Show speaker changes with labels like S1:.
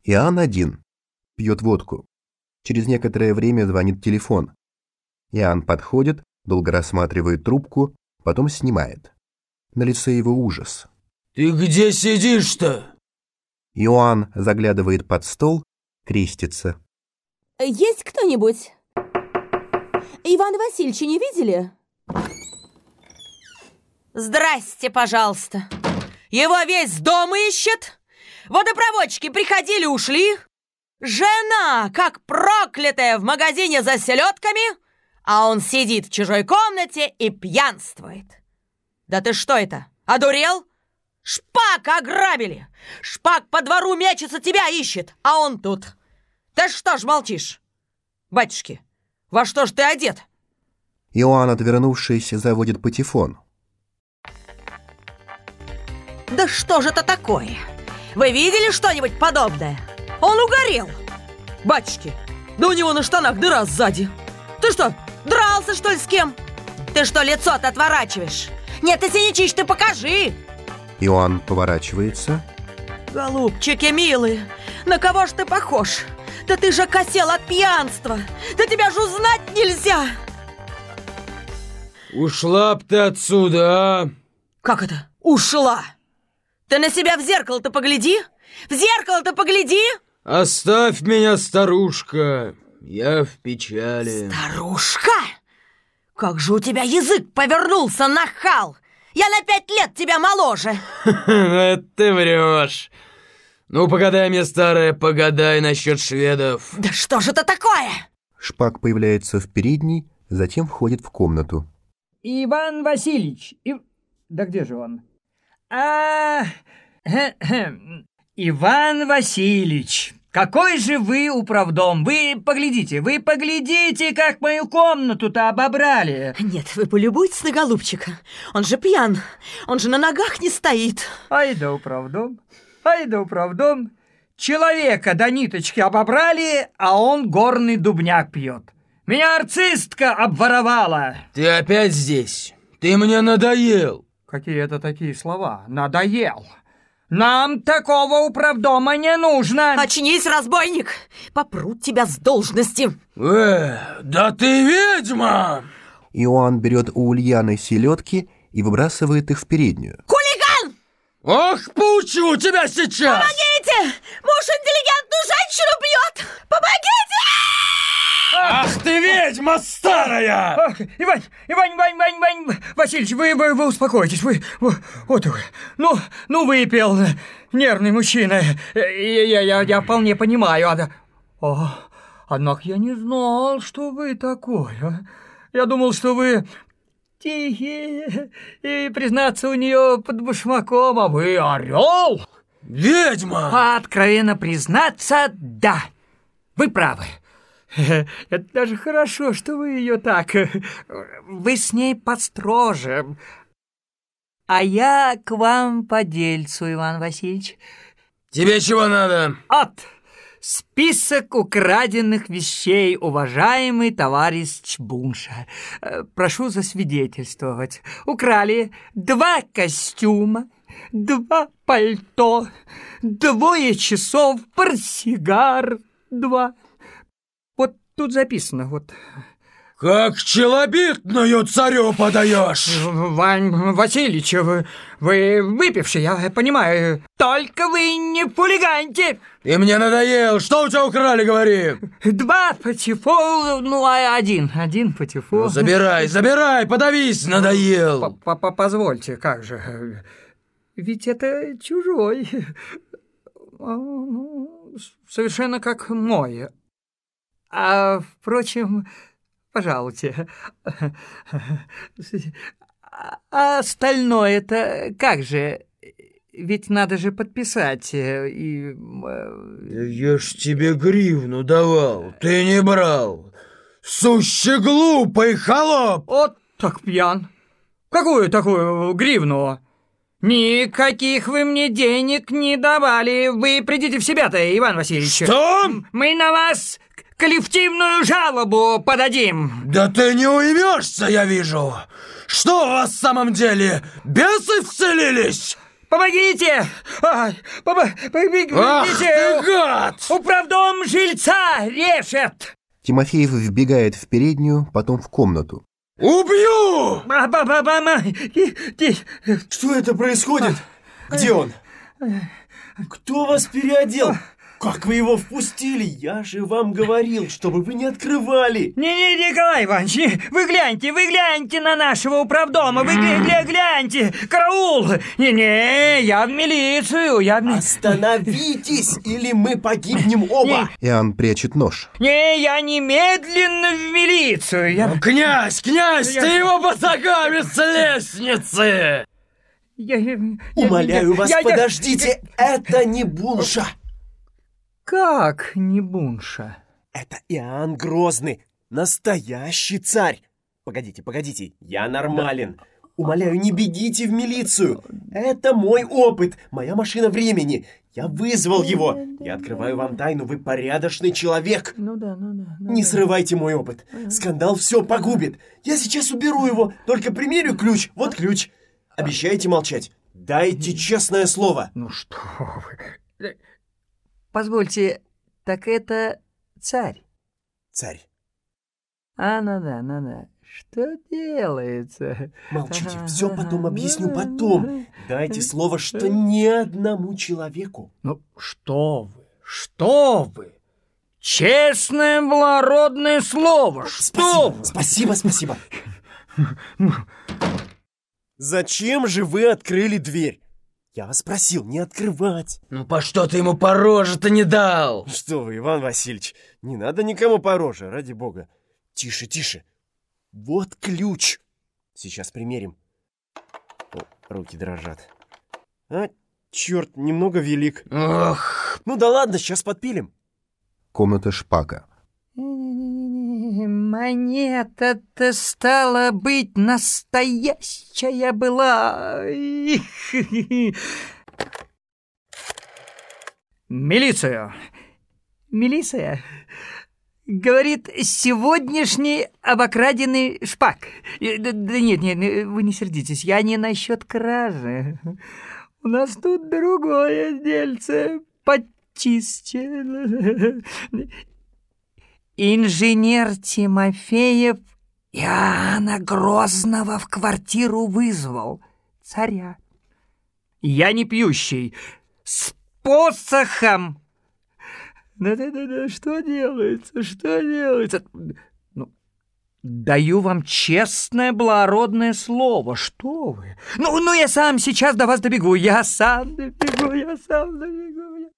S1: Иоанн один. Пьет водку. Через некоторое время звонит телефон. Иоанн подходит, долго рассматривает трубку, потом снимает. На лице его ужас.
S2: «Ты где сидишь-то?»
S1: Иоанн заглядывает под стол, крестится.
S3: Есть кто-нибудь? Ивана Васильевича не видели?
S4: Здрасте, пожалуйста. Его весь дом ищет. Водопроводчики приходили-ушли. Жена, как проклятая, в магазине за селедками, а он сидит в чужой комнате и пьянствует. Да ты что это, одурел? Шпак ограбили. Шпак по двору мечется, тебя ищет, а он тут. Да что ж молчишь? Батюшки, во что ж ты одет?
S1: Иоанн, отвернувшись, заводит патефон.
S4: Да что же это такое? Вы видели что-нибудь подобное? Он угорел. Батюшки, да у него на штанах дыра сзади. Ты что, дрался, что ли, с кем? Ты что, лицо-то отворачиваешь? Нет, ты синячищ, ты покажи.
S1: Иоанн поворачивается.
S4: Голубчики милые, на кого ж ты похож? Да ты же косел от пьянства. Да тебя ж узнать нельзя.
S2: Ушла б ты отсюда, а?
S4: Как это? Ушла? Ты на себя в зеркало-то погляди. В зеркало-то погляди.
S2: Оставь меня, старушка. Я в печали.
S4: Старушка? Как же у тебя язык повернулся, нахал! Я на 5 лет тебя моложе.
S2: Это ты врешь. Ну, погадай мне, старая, погадай насчет шведов.
S4: Да что же это такое?
S1: Шпак появляется в передней, затем входит в комнату.
S5: Иван Васильевич. Да где же он? Иван Васильевич. Какой же вы управдом! Вы поглядите, как мою комнату-то обобрали!
S4: Нет, вы полюбуйтесь на голубчика. Он же пьян, он же на ногах не стоит.
S5: Ай да управдом! Человека до ниточки обобрали, а он горный дубняк пьет. Меня арцистка обворовала!
S2: Ты опять здесь? Ты мне надоел!
S5: Какие это такие слова? Надоел! Нам такого управдома не нужно!
S4: Очнись, разбойник! Попрут тебя с должности!
S2: Да ты ведьма!
S1: Иоанн берет у Ульяны селедки и выбрасывает их в переднюю.
S4: Хулиган!
S2: Ох, поучу тебя сейчас!
S4: Помогите! Муж интеллигентную женщину бьет! Помогите!
S2: Ах ты ведьма старая!
S5: Ах, Иван Васильевич, вы успокойтесь, вот вы, ну выпил, нервный мужчина, я вполне понимаю, однако я не знал, что вы такой, я думал, что вы тихий, и, признаться, у нее под башмаком, а вы орел.
S2: Ведьма!
S5: Откровенно признаться, да, вы правы. Это даже хорошо, что вы ее так... Вы с ней построже. А я к вам по дельцу, Иван Васильевич.
S2: Тебе чего надо?
S5: Список украденных вещей, уважаемый товарищ Бунша. Прошу засвидетельствовать. Украли 2 костюма, 2 пальто, 2 часов, портсигар 2... Вот тут записано, вот.
S2: Как челобитную царю подаешь!
S5: Вань Васильевич, вы выпивший, я понимаю. Только вы не хулиганьте!
S2: Ты мне надоел! Что у тебя украли, говори!
S5: 2 патефона, один патефон.
S2: Ну, забирай, подавись, надоел!
S5: Позвольте, как же. Ведь это чужой. Совершенно как мой. А, впрочем, пожалуйте. А остальное-то как же? Ведь надо же подписать и...
S2: Я ж тебе гривну давал, ты не брал. Сущий глупый холоп!
S5: Вот так пьян. Какую такую гривну? Никаких вы мне денег не давали. Вы придите в себя-то, Иван Васильевич.
S2: Что?
S5: Мы на вас... коллективную жалобу подадим.
S2: Да ты не уймешься, я вижу. Что у вас в самом деле? Бесы вцелились?
S5: Помогите! Помогите!
S2: Ах ты гад! назад!
S5: Управдом жильца режет!
S1: Тимофеев вбегает в переднюю, потом в комнату.
S2: Убью!
S6: Что это происходит? Где он? Кто вас переодел? Как вы его впустили? Я же вам говорил, чтобы вы не открывали.
S5: Не, Николай Иванович, вы гляньте на нашего управдома, вы гляньте, караул! Не, я в милицию,
S6: Остановитесь, или мы погибнем оба.
S1: Иоанн прячет нож.
S5: Не, я немедленно в милицию.
S2: Князь, ты его батагами с лестницы!
S6: Умоляю вас, подождите, это не Бунша.
S5: Как не Бунша?
S6: Это Иоанн Грозный, настоящий царь. Погодите, я нормален. Умоляю, не бегите в милицию. Это мой опыт, моя машина времени. Я вызвал его. Я открываю вам тайну, вы порядочный человек.
S5: Ну да.
S6: Не срывайте мой опыт. Скандал все погубит. Я сейчас уберу его, только примерю ключ. Вот ключ. Обещаете молчать? Дайте честное слово.
S5: Ну что вы... Позвольте, так это царь?
S6: Царь.
S5: Ну да. Что делается?
S6: Молчите, все потом объясню потом. Дайте слово, что ни одному человеку.
S5: Ну, что вы? Честное благородное слово, что вы?
S6: Спасибо. Зачем же вы открыли дверь? Я вас просил не открывать.
S2: Ну по что ты ему по роже-то не дал?
S6: Что вы, Иван Васильевич, не надо никому по роже, ради бога. Тише. Вот ключ. Сейчас примерим. О, руки дрожат. Черт, немного велик.
S2: Ох.
S6: Ну да ладно, сейчас подпилим.
S1: Комната Шпака.
S5: Монета-то стала быть настоящая была. Милиция. Говорит, сегодняшний обокраденный Шпак. Да нет, вы не сердитесь, я не насчет кражи. У нас тут другое дельце почище. Инженер Тимофеев Иоанна Грозного в квартиру вызвал. Царя. Я не пьющий. С посохом. Да, что делается? Ну, даю вам честное благородное слово. Что вы? Ну, я сам сейчас до вас добегу. Я сам добегу.